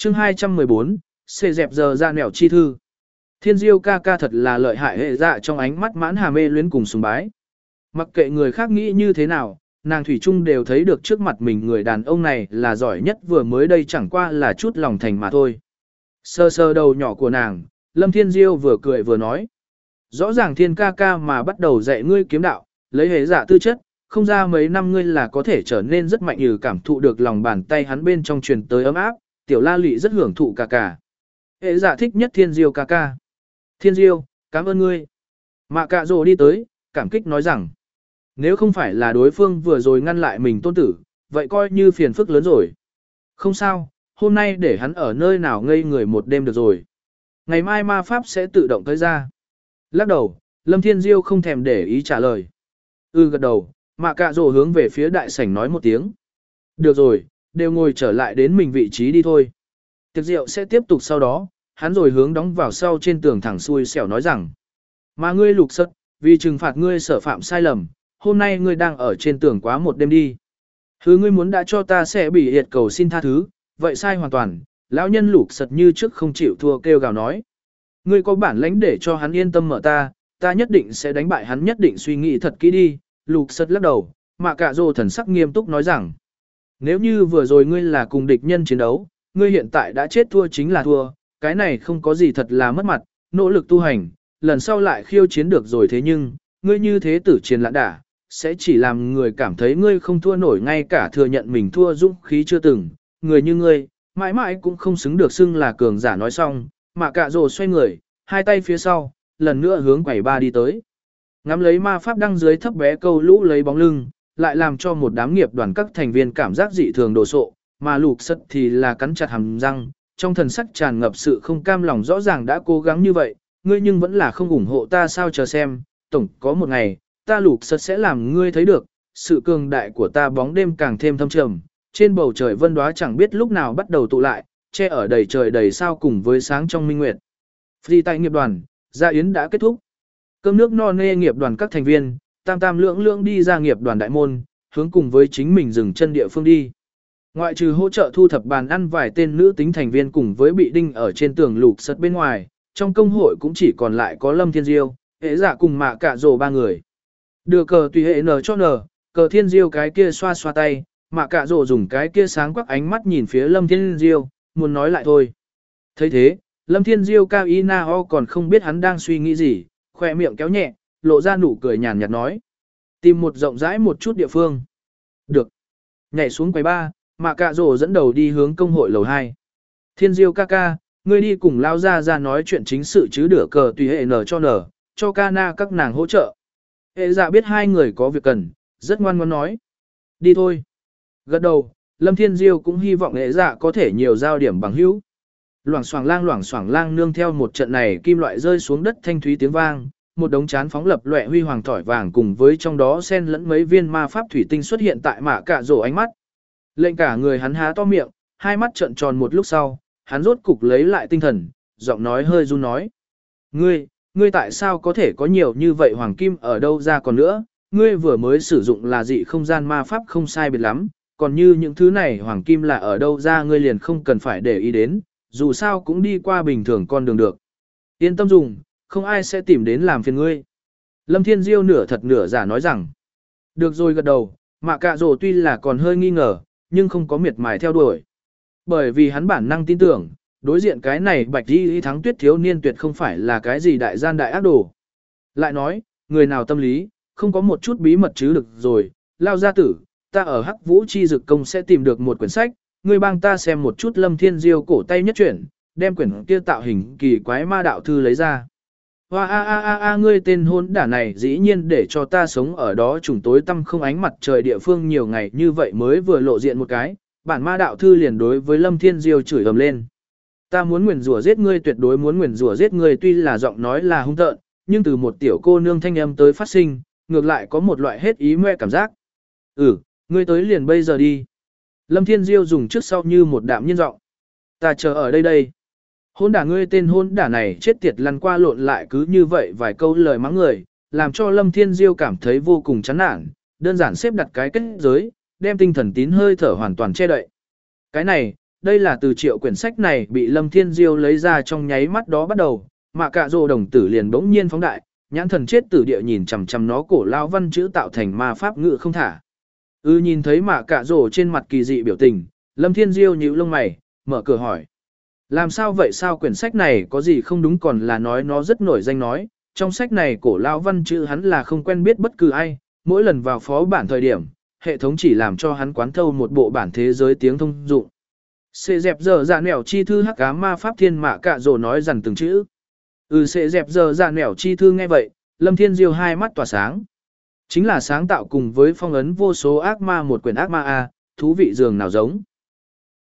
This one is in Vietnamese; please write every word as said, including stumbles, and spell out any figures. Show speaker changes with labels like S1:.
S1: chương hai trăm mười bốn, xê dẹp giờ ra nẻo chi thư. Thiên Diêu ca ca thật là lợi hại, hệ dạ trong ánh mắt mãn hà mê luyến cùng sùng bái. Mặc kệ người khác nghĩ như thế nào, nàng thủy chung đều thấy được trước mặt mình người đàn ông này là giỏi nhất, vừa mới đây chẳng qua là chút lòng thành mà thôi. Sơ sơ đầu nhỏ của nàng, Lâm Thiên Diêu vừa cười vừa nói. Rõ ràng Thiên ca ca mà bắt đầu dạy ngươi kiếm đạo, lấy hệ dạ tư chất, không ra mấy năm ngươi là có thể trở nên rất mạnh, như cảm thụ được lòng bàn tay hắn bên trong truyền tới ấm áp, tiểu la lị rất hưởng thụ cả cả. Hệ dạ thích nhất Thiên Diêu ca ca. Thiên Diêu, cảm ơn ngươi. Mạ cạ rồ đi tới, cảm kích nói rằng, nếu không phải là đối phương vừa rồi ngăn lại mình tôn tử, vậy coi như phiền phức lớn rồi. Không sao, hôm nay để hắn ở nơi nào ngây người một đêm được rồi. Ngày mai ma pháp sẽ tự động tới ra. Lắc đầu, Lâm Thiên Diêu không thèm để ý trả lời. Ừ gật đầu, mạ cạ rồ hướng về phía đại sảnh nói một tiếng. Được rồi, đều ngồi trở lại đến mình vị trí đi thôi. Tiệc rượu sẽ tiếp tục sau đó, hắn rồi hướng đóng vào sau trên tường thẳng xuôi xẻo nói rằng. Mà ngươi lục sất, vì trừng phạt ngươi sở phạm sai lầm, hôm nay ngươi đang ở trên tường quá một đêm đi. Thứ ngươi muốn đã cho ta sẽ bị hiệt cầu xin tha thứ, vậy sai hoàn toàn, lão nhân lục sật như trước không chịu thua kêu gào nói. Ngươi có bản lãnh để cho hắn yên tâm mở ta, ta nhất định sẽ đánh bại hắn, nhất định suy nghĩ thật kỹ đi. Lục sật lắc đầu, mạ cạ rồ thần sắc nghiêm túc nói rằng. Nếu như vừa rồi ngươi là cùng địch nhân chiến đấu, ngươi hiện tại đã chết, thua chính là thua, cái này không có gì thật là mất mặt, nỗ lực tu hành, lần sau lại khiêu chiến được rồi, thế nhưng, ngươi như thế tử chiến lãng đả, sẽ chỉ làm người cảm thấy ngươi không thua nổi, ngay cả thừa nhận mình thua dũng khí chưa từng, người như ngươi, mãi mãi cũng không xứng được xưng là cường giả. Nói xong, mạ cạ rồ xoay người, hai tay phía sau, lần nữa hướng quầy ba đi tới. Ngắm lấy ma pháp đăng dưới thấp bé câu lũ lấy bóng lưng, lại làm cho một đám nghiệp đoàn các thành viên cảm giác dị thường đồ sộ, mà lục sất thì là cắn chặt hàm răng, trong thần sắc tràn ngập sự không cam lòng. Rõ ràng đã cố gắng như vậy, ngươi nhưng vẫn là không ủng hộ ta sao? Chờ xem, tổng có một ngày, ta lục sất sẽ làm ngươi thấy được, sự cường đại của ta. Bóng đêm càng thêm thâm trầm, trên bầu trời vân đóa chẳng biết lúc nào bắt đầu tụ lại, che ở đầy trời đầy sao cùng với sáng trong minh nguyệt. Phi tại nghiệp đoàn, gia yến đã kết thúc. Cơm nước no nê, nghiệp đoàn các thành viên, tam tam lưỡng lưỡng đi ra nghiệp đoàn đại môn, hướng cùng với chính mình dừng chân địa phương đi. Ngoại trừ hỗ trợ thu thập bàn ăn vài tên nữ tính thành viên cùng với bị đinh ở trên tường lục sật bên ngoài, trong công hội cũng chỉ còn lại có Lâm Thiên Diêu, hệ dạ cùng mạ cạ rồ ba người. Đưa cờ tùy hệ nở cho nở, cờ Thiên Diêu cái kia xoa xoa tay, mạ cạ rồ dùng cái kia sáng quắc ánh mắt nhìn phía Lâm Thiên Diêu, muốn nói lại thôi. Thấy thế, Lâm Thiên Diêu cao y na ho còn không biết hắn đang suy nghĩ gì, khoe miệng kéo nhẹ, lộ ra nụ cười nhàn nhạt nói. Tìm một rộng rãi một chút địa phương. Được. Nhảy xuống quầy ba, mạ cạ rồ dẫn đầu đi hướng công hội lầu hai. Thiên Diêu ca ca, ngươi đi cùng lao ra ra nói chuyện chính sự chứ, đửa cờ tùy hệ nở cho nở, cho ca na các nàng hỗ trợ. Hệ dạ biết hai người có việc cần, rất ngoan ngoãn nói. Đi thôi. Gật đầu, Lâm Thiên Diêu cũng hy vọng hệ dạ có thể nhiều giao điểm bằng hữu. Loảng xoảng lang loảng xoảng lang, nương theo một trận này kim loại rơi xuống đất thanh thúy tiếng vang, một đống chán phóng lập loè huy hoàng tỏi vàng cùng với trong đó xen lẫn mấy viên ma pháp thủy tinh xuất hiện tại mạ cạ rồ ánh mắt. Lệnh cả người hắn há to miệng, hai mắt trợn tròn một lúc sau, hắn rốt cục lấy lại tinh thần, giọng nói hơi run nói. Ngươi, ngươi tại sao có thể có nhiều như vậy hoàng kim ở đâu ra? Còn nữa, ngươi vừa mới sử dụng là dị không gian ma pháp không sai biệt lắm, còn như những thứ này hoàng kim là ở đâu ra ngươi liền không cần phải để ý đến, dù sao cũng đi qua bình thường con đường được. Yên tâm dùng, không ai sẽ tìm đến làm phiền ngươi. Lâm Thiên Diêu nửa thật nửa giả nói rằng. Được rồi, gật đầu, mạ cạ rồ tuy là còn hơi nghi ngờ, nhưng không có miệt mài theo đuổi. Bởi vì hắn bản năng tin tưởng, đối diện cái này bạch y thắng tuyết thiếu niên tuyệt không phải là cái gì đại gian đại ác đồ. Lại nói, người nào tâm lý, không có một chút bí mật chứ được rồi, lao gia tử, ta ở Hắc Vũ Chi Dực Công sẽ tìm được một quyển sách, ngươi bang ta xem một chút. Lâm Thiên Diêu cổ tay nhất chuyển, đem quyển kia tạo hình kỳ quái ma đạo thư lấy ra. Hoa a a a a, ngươi tên hôn đả này dĩ nhiên để cho ta sống ở đó trùng tối tăm không ánh mặt trời địa phương nhiều ngày như vậy mới vừa lộ diện một cái, bản ma đạo thư liền đối với Lâm Thiên Diêu chửi ầm lên. Ta muốn nguyền rủa giết ngươi, tuyệt đối muốn nguyền rủa giết ngươi. Tuy là giọng nói là hung tợn, nhưng từ một tiểu cô nương thanh âm tới phát sinh, ngược lại có một loại hết ý mê cảm giác. Ừ, ngươi tới liền bây giờ đi. Lâm Thiên Diêu dùng trước sau như một đạm nhiên giọng. Ta chờ ở đây đây. Hôn đả, ngươi tên hôn đả này chết tiệt, lăn qua lộn lại cứ như vậy vài câu lời mắng người, làm cho Lâm Thiên Diêu cảm thấy vô cùng chán nản, đơn giản xếp đặt cái kết giới, đem tinh thần tín hơi thở hoàn toàn che đậy. Cái này, đây là từ triệu quyển sách này bị Lâm Thiên Diêu lấy ra trong nháy mắt đó bắt đầu, mà cả rồ đồng tử liền bỗng nhiên phóng đại, nhãn thần chết tử địa nhìn chằm chằm nó cổ lao văn chữ tạo thành ma pháp ngự không thả. Ư nhìn thấy mạ cả rồ trên mặt kỳ dị biểu tình, Lâm Thiên Diêu nhíu lông mày, mở cửa hỏi. Làm sao vậy, sao quyển sách này có gì không đúng, còn là nói nó rất nổi danh nói, trong sách này cổ lao văn chữ hắn là không quen biết bất cứ ai, mỗi lần vào phó bản thời điểm, hệ thống chỉ làm cho hắn quán thâu một bộ bản thế giới tiếng thông dụng. Xê dẹp giờ dạ nẻo chi thư hắc ám ma pháp thiên mạ cả rồ nói dần từng chữ. Ừ xê dẹp giờ dạ nẻo chi thư nghe vậy, Lâm Thiên Diêu hai mắt tỏa sáng. Chính là sáng tạo cùng với phong ấn vô số ác ma một quyển ác ma A, thú vị dường nào giống.